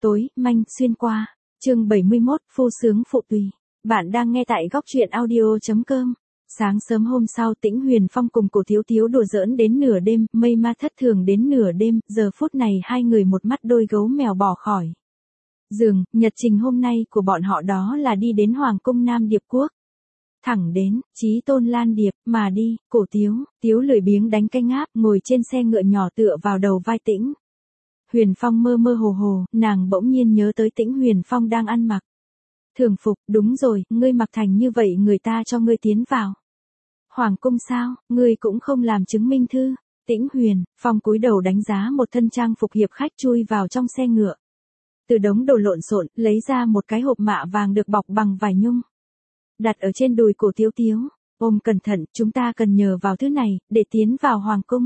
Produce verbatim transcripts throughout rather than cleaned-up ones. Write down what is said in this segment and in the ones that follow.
tối, manh, xuyên qua. Chương bảy mươi mốt, phu sướng phụ tùy. Bạn đang nghe tại góc truyện audio chấm com. Sáng sớm hôm sau, Tĩnh Huyền Phong cùng Cổ Thiếu Thiếu đùa giỡn đến nửa đêm, mây ma thất thường đến nửa đêm, giờ phút này hai người một mắt đôi gấu mèo bỏ khỏi giường. Nhật trình hôm nay của bọn họ đó là đi đến Hoàng cung Nam Điệp Quốc. Thẳng đến Chí Tôn Lan Điệp mà đi. Cổ Tiếu, Tiếu lười biếng đánh cái ngáp, ngồi trên xe ngựa nhỏ tựa vào đầu vai Tĩnh Huyền Phong mơ mơ hồ hồ, nàng bỗng nhiên nhớ tới Tĩnh Huyền Phong đang ăn mặc thường phục. Đúng rồi, ngươi mặc thành như vậy người ta cho ngươi tiến vào Hoàng cung sao, ngươi cũng không làm chứng minh thư. Tĩnh Huyền Phong cúi đầu đánh giá một thân trang phục hiệp khách chui vào trong xe ngựa. Từ đống đồ lộn xộn, lấy ra một cái hộp mạ vàng được bọc bằng vải nhung. Đặt ở trên đùi Cổ Tiếu Tiếu, ôm cẩn thận, chúng ta cần nhờ vào thứ này, để tiến vào Hoàng cung.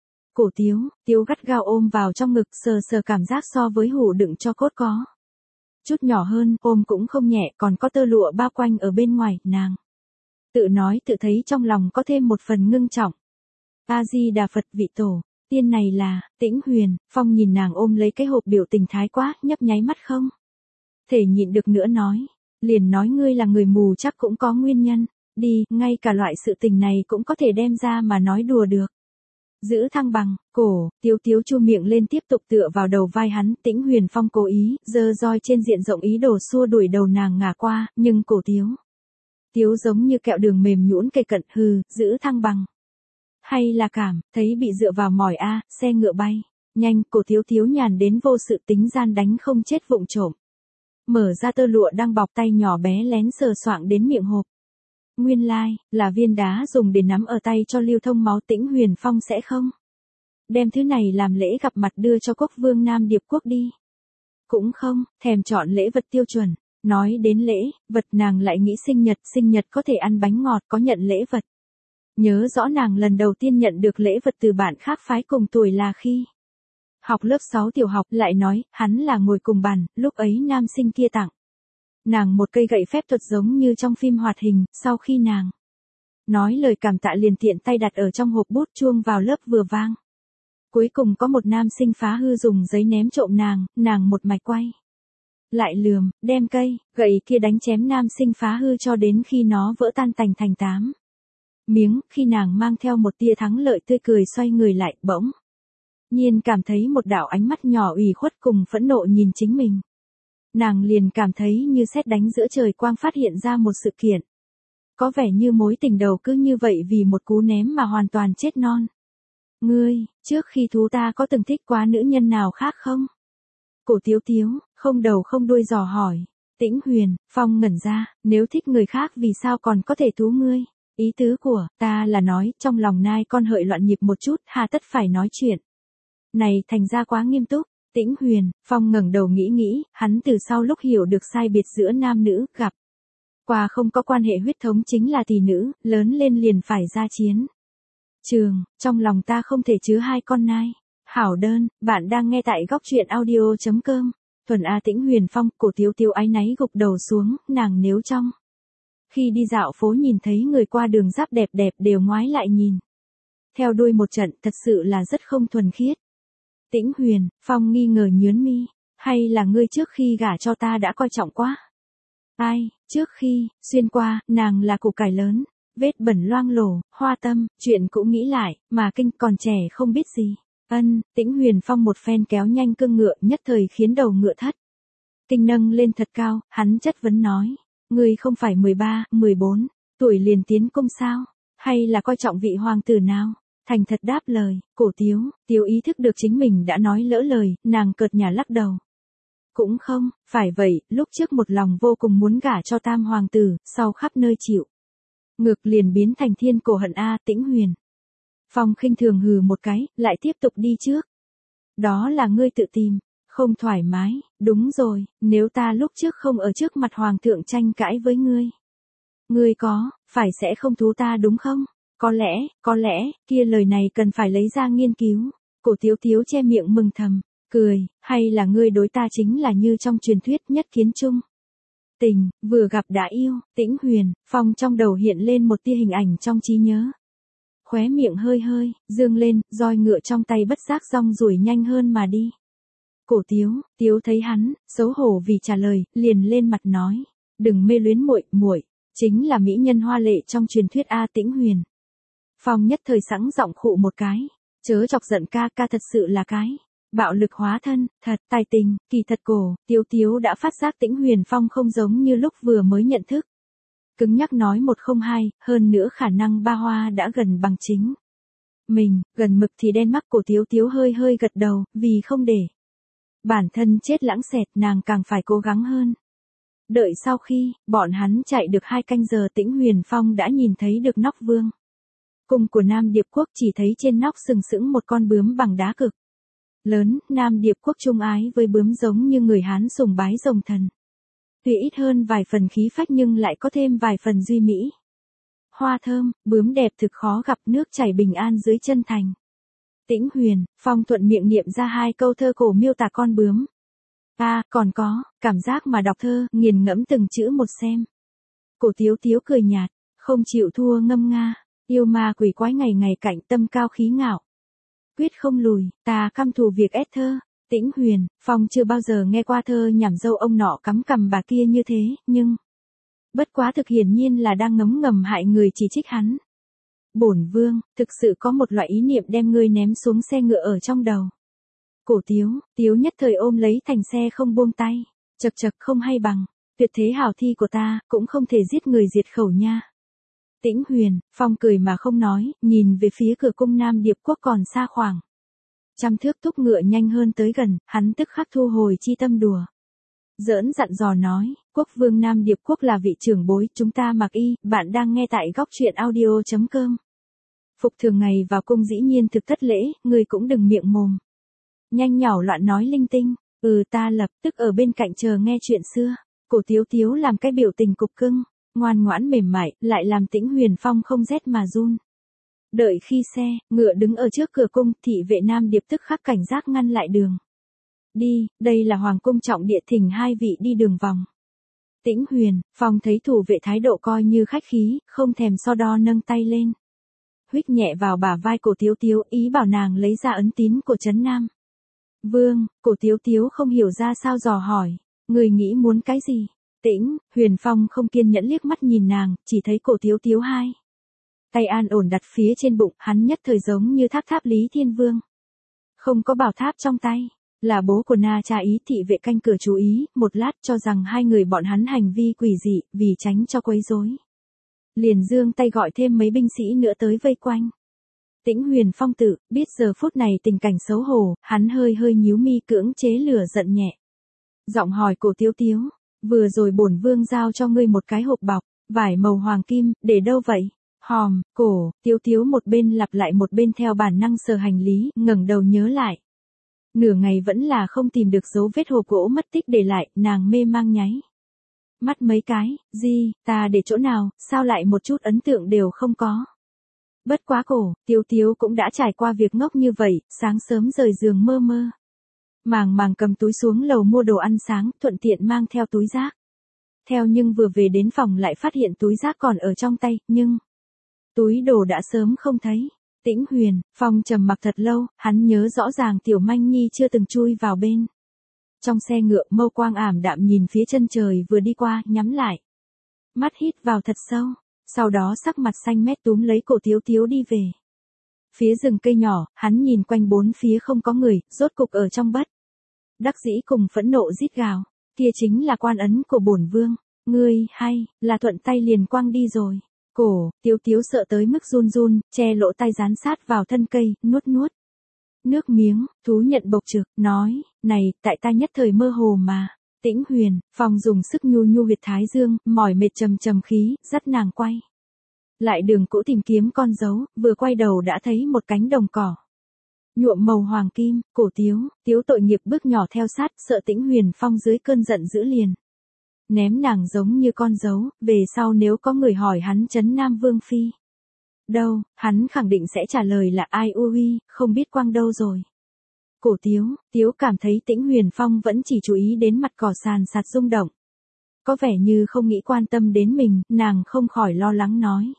Cổ Tiếu, Tiếu gắt gao ôm vào trong ngực, sờ sờ cảm giác so với hũ đựng cho cốt có chút nhỏ hơn, ôm cũng không nhẹ, còn có tơ lụa bao quanh ở bên ngoài, nàng tự nói tự thấy trong lòng có thêm một phần ngưng trọng. A-di-đà Phật vị tổ, tiên này là. Tĩnh Huyền Phong nhìn nàng ôm lấy cái hộp biểu tình thái quá, nhấp nháy mắt không thể nhịn được nữa nói, liền nói ngươi là người mù chắc cũng có nguyên nhân, đi, ngay cả loại sự tình này cũng có thể đem ra mà nói đùa được. Giữ thăng bằng. Cổ Tiếu Tiếu chu miệng lên tiếp tục tựa vào đầu vai hắn. Tĩnh Huyền Phong cố ý giơ roi trên diện rộng ý đồ xua đuổi đầu nàng ngả qua, nhưng Cổ Tiếu Tiếu giống như kẹo đường mềm nhũn cây cận, hừ, giữ thăng bằng hay là cảm thấy bị dựa vào mỏi a. À, xe ngựa bay nhanh, Cổ Tiếu Tiếu nhàn đến vô sự tính gian đánh không chết vụng trộm, mở ra tơ lụa đang bọc tay nhỏ bé lén sờ soạng đến miệng hộp. Nguyên lai like, là viên đá dùng để nắm ở tay cho lưu thông máu. Tĩnh Huyền Phong sẽ không đem thứ này làm lễ gặp mặt đưa cho quốc vương Nam Điệp Quốc đi. Cũng không thèm chọn lễ vật tiêu chuẩn. Nói đến lễ vật nàng lại nghĩ sinh nhật, sinh nhật có thể ăn bánh ngọt, có nhận lễ vật. Nhớ rõ nàng lần đầu tiên nhận được lễ vật từ bạn khác phái cùng tuổi là khi học lớp sáu tiểu học, lại nói, hắn là ngồi cùng bàn, lúc ấy nam sinh kia tặng nàng một cây gậy phép thuật giống như trong phim hoạt hình. Sau khi nàng nói lời cảm tạ liền tiện tay đặt ở trong hộp bút, chuông vào lớp vừa vang. Cuối cùng có một nam sinh phá hư dùng giấy ném trộm nàng, nàng một mạch quay lại lườm, đem cây gậy kia đánh chém nam sinh phá hư cho đến khi nó vỡ tan tành thành tám miếng. Khi nàng mang theo một tia thắng lợi tươi cười xoay người lại, bỗng nhiên cảm thấy một đạo ánh mắt nhỏ ủy khuất cùng phẫn nộ nhìn chính mình. Nàng liền cảm thấy như sét đánh giữa trời quang, phát hiện ra một sự kiện. Có vẻ như mối tình đầu cứ như vậy vì một cú ném mà hoàn toàn chết non. Ngươi, trước khi thú ta có từng thích quá nữ nhân nào khác không? Cổ Tiếu Tiếu, không đầu không đuôi dò hỏi. Tĩnh Huyền Phong ngẩn ra, nếu thích người khác vì sao còn có thể thú ngươi? Ý tứ của ta là nói, trong lòng nai con hợi loạn nhịp một chút, hà tất phải nói chuyện này thành ra quá nghiêm túc. Tĩnh Huyền Phong ngẩng đầu nghĩ nghĩ, hắn từ sau lúc hiểu được sai biệt giữa nam nữ, gặp qua không có quan hệ huyết thống chính là tỷ nữ, lớn lên liền phải ra chiến trường, trong lòng ta không thể chứa hai con nai. Hảo đơn, bạn đang nghe tại góc truyện audio chấm com. Thuần A. Tĩnh Huyền Phong. Cổ Tiếu Tiếu áy náy gục đầu xuống, nàng nếu trong khi đi dạo phố nhìn thấy người qua đường giáp đẹp đẹp đều ngoái lại nhìn theo đuôi một trận, thật sự là rất không thuần khiết. Tĩnh Huyền Phong nghi ngờ nhướng mi, hay là ngươi trước khi gả cho ta đã coi trọng quá? Ai, trước khi, xuyên qua, nàng là củ cải lớn, vết bẩn loang lổ, hoa tâm, chuyện cũng nghĩ lại, mà kinh còn trẻ không biết gì. Ân. Tĩnh Huyền Phong một phen kéo nhanh cương ngựa, nhất thời khiến đầu ngựa thất kinh nâng lên thật cao, hắn chất vấn nói, ngươi không phải mười ba, mười bốn tuổi liền tiến cung sao? Hay là coi trọng vị hoàng tử nào? Thành thật đáp lời. Cổ Tiếu Tiếu ý thức được chính mình đã nói lỡ lời, nàng cợt nhả lắc đầu. Cũng không phải vậy, lúc trước một lòng vô cùng muốn gả cho tam hoàng tử, sau khắp nơi chịu ngược liền biến thành thiên cổ hận a. Tĩnh Huyền Phong khinh thường hừ một cái, lại tiếp tục đi trước. Đó là ngươi tự tìm không thoải mái. Đúng rồi, nếu ta lúc trước không ở trước mặt hoàng thượng tranh cãi với ngươi, ngươi có phải sẽ không thú ta đúng không? Có lẽ, có lẽ, kia lời này cần phải lấy ra nghiên cứu. Cổ Tiếu Tiếu che miệng mừng thầm, cười, hay là ngươi đối ta chính là như trong truyền thuyết nhất kiến chung tình, vừa gặp đã yêu. Tĩnh Huyền Phong trong đầu hiện lên một tia hình ảnh trong trí nhớ. Khóe miệng hơi hơi dương lên, roi ngựa trong tay bất giác rong ruổi nhanh hơn mà đi. Cổ Tiếu, Tiếu thấy hắn, xấu hổ vì trả lời, liền lên mặt nói. Đừng mê luyến muội, muội chính là mỹ nhân hoa lệ trong truyền thuyết A Tĩnh Huyền. Phong nhất thời sẵn giọng khụ một cái. Chớ chọc giận ca, ca thật sự là cái. Bạo lực hóa thân, thật, tài tình, kỳ thật cổ, Tiếu Tiếu đã phát giác Tĩnh Huyền Phong không giống như lúc vừa mới nhận thức. Cứng nhắc nói một không hai, hơn nữa khả năng ba hoa đã gần bằng chính. Mình, gần mực thì đen mắt. Cổ Tiếu Tiếu hơi hơi gật đầu, vì không để bản thân chết lãng xẹt, nàng càng phải cố gắng hơn. Đợi sau khi, bọn hắn chạy được hai canh giờ, Tĩnh Huyền Phong đã nhìn thấy được nóc vương cung của Nam Điệp Quốc, chỉ thấy trên nóc sừng sững một con bướm bằng đá cực lớn. Nam Điệp Quốc trung ái với bướm giống như người Hán sùng bái rồng thần. Tuy ít hơn vài phần khí phách nhưng lại có thêm vài phần duy mỹ. Hoa thơm, bướm đẹp thực khó gặp, nước chảy bình an dưới chân thành. Tĩnh Huyền Phong thuận miệng niệm ra hai câu thơ cổ miêu tả con bướm. À, còn có, cảm giác mà đọc thơ, nghiền ngẫm từng chữ một xem. Cổ Tiếu Tiếu cười nhạt, không chịu thua ngâm nga, yêu ma quỷ quái ngày ngày cạnh, tâm cao khí ngạo. Quyết không lùi, ta căm thù việc ép thơ. Tĩnh Huyền Phong chưa bao giờ nghe qua thơ nhảm dâu ông nọ cắm cằm bà kia như thế, nhưng bất quá thực hiển nhiên là đang ngấm ngầm hại người, chỉ trích hắn. Bổn vương, thực sự có một loại ý niệm đem ngươi ném xuống xe ngựa ở trong đầu. Cổ Tiếu, Tiếu nhất thời ôm lấy thành xe không buông tay. Chật chật, không hay bằng, tuyệt thế hảo thi của ta, cũng không thể giết người diệt khẩu nha. Tĩnh Huyền Phong cười mà không nói, nhìn về phía cửa cung Nam Điệp Quốc còn xa khoảng trăm thước. Thúc ngựa nhanh hơn tới gần, hắn tức khắc thu hồi chi tâm đùa. Giỡn dặn dò nói, quốc vương Nam Điệp Quốc là vị trưởng bối, chúng ta mặc y. Bạn đang nghe tại góc truyện audio chấm com. Phục thường ngày vào cung dĩ nhiên thực thất lễ, người cũng đừng miệng mồm nhanh nhảu loạn nói linh tinh. Ừ, ta lập tức ở bên cạnh chờ nghe chuyện xưa. Cổ Tiếu Tiếu làm cái biểu tình cục cưng, ngoan ngoãn mềm mại, lại làm Tĩnh Huyền Phong không rét mà run. Đợi khi xe, ngựa đứng ở trước cửa cung, thị vệ Nam Điệp tức khắc cảnh giác ngăn lại đường đi, đây là hoàng cung trọng địa, thỉnh hai vị đi đường vòng. Tĩnh Huyền Phong thấy thủ vệ thái độ coi như khách khí, không thèm so đo, nâng tay lên huých nhẹ vào bả vai Cổ Tiếu Tiếu, ý bảo nàng lấy ra ấn tín của trấn Nam Vương. Cổ Tiếu Tiếu không hiểu ra sao dò hỏi, người nghĩ muốn cái gì? Tĩnh Huyền Phong không kiên nhẫn liếc mắt nhìn nàng, chỉ thấy Cổ Tiếu Tiếu hai tay an ổn đặt phía trên bụng, hắn nhất thời giống như tháp tháp Lý Thiên Vương. Không có bảo tháp trong tay, là bố của Na Cha ý. Thị vệ canh cửa chú ý, một lát cho rằng hai người bọn hắn hành vi quỷ dị, vì tránh cho quấy rối, liền giương tay gọi thêm mấy binh sĩ nữa tới vây quanh. Tĩnh Huyền Phong tự biết giờ phút này tình cảnh xấu hổ, hắn hơi hơi nhíu mi, cưỡng chế lửa giận nhẹ. Giọng hỏi Cổ Tiếu Tiếu, vừa rồi bổn vương giao cho ngươi một cái hộp bọc, vải màu hoàng kim, để đâu vậy? Hòm, Cổ Tiếu Tiếu một bên lặp lại một bên theo bản năng sờ hành lý, ngẩng đầu nhớ lại. Nửa ngày vẫn là không tìm được dấu vết hộp gỗ mất tích để lại, nàng mê mang nháy mắt mấy cái, gì, ta để chỗ nào, sao lại một chút ấn tượng đều không có. Bất quá Cổ Tiếu Tiếu cũng đã trải qua việc ngốc như vậy, sáng sớm rời giường mơ mơ màng màng cầm túi xuống lầu mua đồ ăn sáng, thuận tiện mang theo túi rác theo, nhưng vừa về đến phòng lại phát hiện túi rác còn ở trong tay, nhưng túi đồ đã sớm không thấy. Tĩnh Huyền Phong trầm mặc thật lâu, hắn nhớ rõ ràng Tiểu Manh Nhi chưa từng chui vào bên trong xe ngựa. Mâu quang ảm đạm nhìn phía chân trời vừa đi qua, nhắm lại mắt hít vào thật sâu, sau đó sắc mặt xanh mét túm lấy Cổ Tiếu Tiếu đi về phía rừng cây nhỏ. Hắn nhìn quanh bốn phía không có người, rốt cục ở trong bất đắc dĩ cùng phẫn nộ rít gào, kia chính là quan ấn của bổn vương, ngươi hay là thuận tay liền quăng đi rồi. Cổ Tiếu Tiếu sợ tới mức run run, che lỗ tai dán sát vào thân cây, nuốt nuốt nước miếng, thú nhận bộc trực, nói, này, tại ta nhất thời mơ hồ mà. Tĩnh Huyền Phong dùng sức nhu nhu huyệt thái dương, mỏi mệt trầm trầm khí, dắt nàng quay lại đường cũ tìm kiếm con dấu, vừa quay đầu đã thấy một cánh đồng cỏ nhuộm màu hoàng kim. Cổ Tiếu Tiếu tội nghiệp bước nhỏ theo sát, sợ Tĩnh Huyền Phong dưới cơn giận dữ liền ném nàng giống như con dấu, về sau nếu có người hỏi hắn trấn Nam Vương phi đâu, hắn khẳng định sẽ trả lời là ai u uy, không biết quăng đâu rồi. Cổ Tiếu Tiếu cảm thấy Tĩnh Huyền Phong vẫn chỉ chú ý đến mặt cỏ sàn sạt rung động, có vẻ như không nghĩ quan tâm đến mình, nàng không khỏi lo lắng nói.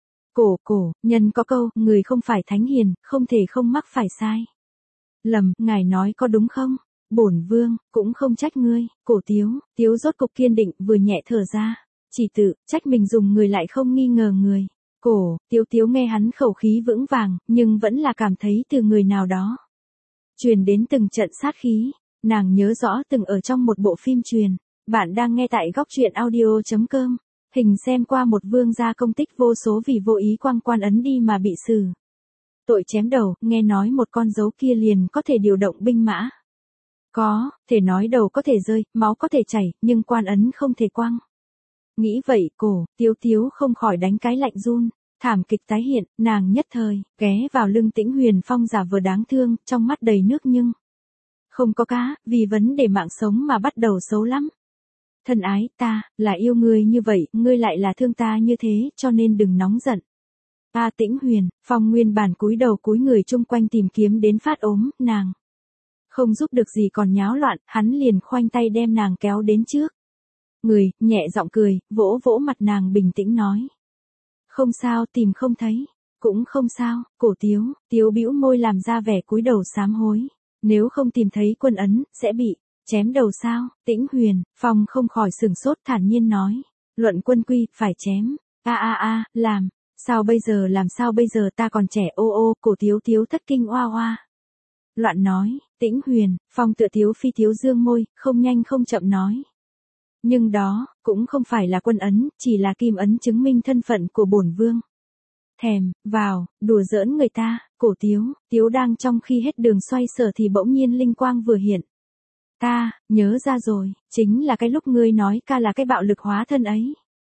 Cổ cổ, nhân có câu, người không phải thánh hiền, không thể không mắc phải sai lầm, ngài nói có đúng không? Bổn vương, cũng không trách ngươi, cổ tiếu, tiếu rốt cục kiên định vừa nhẹ thở ra. Chỉ tự, trách mình dùng người lại không nghi ngờ người. Cổ, tiếu tiếu nghe hắn khẩu khí vững vàng, nhưng vẫn là cảm thấy từ người nào đó. Truyền đến từng trận sát khí, nàng nhớ rõ từng ở trong một bộ phim truyền. Bạn đang nghe tại góc truyện audio.com. Hình xem qua một vương gia công tích vô số vì vô ý quăng quan ấn đi mà bị xử. Tội chém đầu, nghe nói một con dấu kia liền có thể điều động binh mã. Có, thể nói đầu có thể rơi, máu có thể chảy, nhưng quan ấn không thể quăng. Nghĩ vậy, cổ, tiếu tiếu không khỏi đánh cái lạnh run. Thảm kịch tái hiện, nàng nhất thời, ghé vào lưng Tĩnh Huyền Phong giả vờ đáng thương, trong mắt đầy nước nhưng. Không có cá, vì vấn đề mạng sống mà bắt đầu xấu lắm. Thân ái, ta, là yêu ngươi như vậy, ngươi lại là thương ta như thế, cho nên đừng nóng giận. Ta Tĩnh Huyền, Phong nguyên bản cúi đầu cúi người chung quanh tìm kiếm đến phát ốm, nàng. Không giúp được gì còn nháo loạn, hắn liền khoanh tay đem nàng kéo đến trước. Người, nhẹ giọng cười, vỗ vỗ mặt nàng bình tĩnh nói. Không sao, tìm không thấy. Cũng không sao, cổ tiếu, tiếu bĩu môi làm ra vẻ cúi đầu sám hối. Nếu không tìm thấy quân ấn, sẽ bị chém đầu sao? Tĩnh Huyền, Phong không khỏi sừng sốt thản nhiên nói. Luận quân quy, phải chém. A a a, làm. Sao bây giờ làm sao bây giờ ta còn trẻ ô ô, cổ tiếu tiếu thất kinh oa oa. Loạn nói, Tĩnh Huyền, Phong tựa tiếu phi tiếu dương môi, không nhanh không chậm nói. Nhưng đó, cũng không phải là quân ấn, chỉ là kim ấn chứng minh thân phận của bổn vương. Thèm, vào, đùa giỡn người ta, cổ tiếu, tiếu đang trong khi hết đường xoay sở thì bỗng nhiên linh quang vừa hiện. Ta, nhớ ra rồi, chính là cái lúc ngươi nói ca là cái bạo lực hóa thân ấy.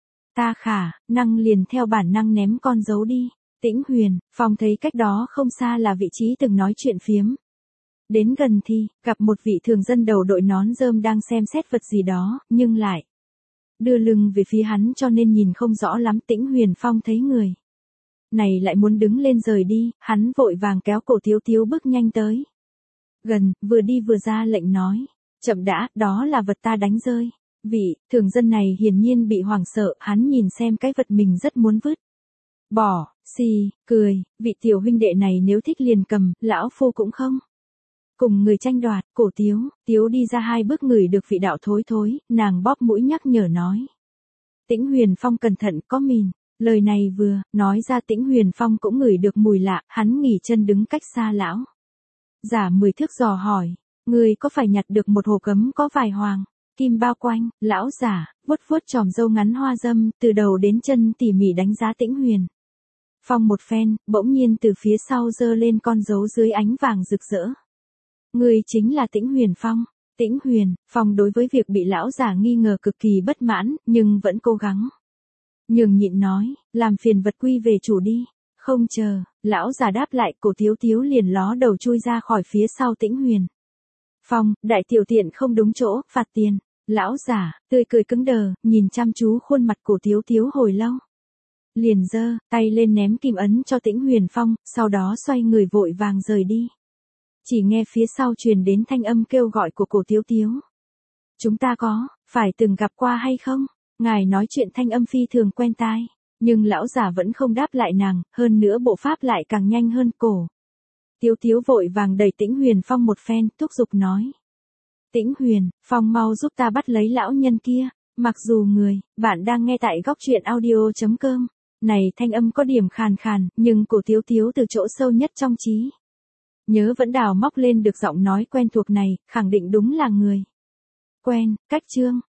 Ta khả, năng liền theo bản năng ném con dấu đi. Tĩnh Huyền, Phong thấy cách đó không xa là vị trí từng nói chuyện phiếm. Đến gần thì, gặp một vị thường dân đầu đội nón rơm đang xem xét vật gì đó, nhưng lại đưa lưng về phía hắn cho nên nhìn không rõ lắm. Tĩnh Huyền Phong thấy người này lại muốn đứng lên rời đi, hắn vội vàng kéo cổ tiếu tiếu bước nhanh tới. Gần, vừa đi vừa ra lệnh nói. Chậm đã, đó là vật ta đánh rơi. Vị, thường dân này hiển nhiên bị hoảng sợ, hắn nhìn xem cái vật mình rất muốn vứt. Bỏ, xì, cười, vị tiểu huynh đệ này nếu thích liền cầm, lão phu cũng không. Cùng người tranh đoạt, cổ tiếu, tiếu đi ra hai bước ngửi được vị đạo thối thối, nàng bóp mũi nhắc nhở nói. Tĩnh Huyền Phong cẩn thận có mìn, lời này vừa, nói ra Tĩnh Huyền Phong cũng ngửi được mùi lạ, hắn nghỉ chân đứng cách xa lão. Giả mười thước dò hỏi, người có phải nhặt được một hồ cấm có vài hoàng, kim bao quanh, lão giả, vuốt vuốt tròm râu ngắn hoa dâm, từ đầu đến chân tỉ mỉ đánh giá Tĩnh Huyền Phong một phen, bỗng nhiên từ phía sau giơ lên con dấu dưới ánh vàng rực rỡ. Người chính là Tĩnh Huyền Phong. Tĩnh Huyền Phong đối với việc bị lão giả nghi ngờ cực kỳ bất mãn, nhưng vẫn cố gắng. Nhường nhịn nói, làm phiền vật quy về chủ đi. Không chờ, lão giả đáp lại, cổ tiếu tiếu liền ló đầu chui ra khỏi phía sau Tĩnh Huyền Phong, đại tiểu tiện không đúng chỗ, phạt tiền. Lão giả, tươi cười cứng đờ, nhìn chăm chú khuôn mặt cổ tiếu tiếu hồi lâu. Liền giơ tay lên ném kim ấn cho Tĩnh Huyền Phong, sau đó xoay người vội vàng rời đi. Chỉ nghe phía sau truyền đến thanh âm kêu gọi của cổ tiếu tiếu. Chúng ta có, phải từng gặp qua hay không? Ngài nói chuyện thanh âm phi thường quen tai. Nhưng lão giả vẫn không đáp lại nàng, hơn nữa bộ pháp lại càng nhanh hơn. Cổ tiếu tiếu vội vàng đẩy Tĩnh Huyền Phong một phen, thúc giục nói. Tĩnh Huyền Phong mau giúp ta bắt lấy lão nhân kia. Mặc dù người, bạn đang nghe tại góc truyện audio.com. Này thanh âm có điểm khàn khàn, nhưng cổ tiếu tiếu từ chỗ sâu nhất trong trí nhớ vẫn đào móc lên được giọng nói quen thuộc này, khẳng định đúng là người quen. Cách chương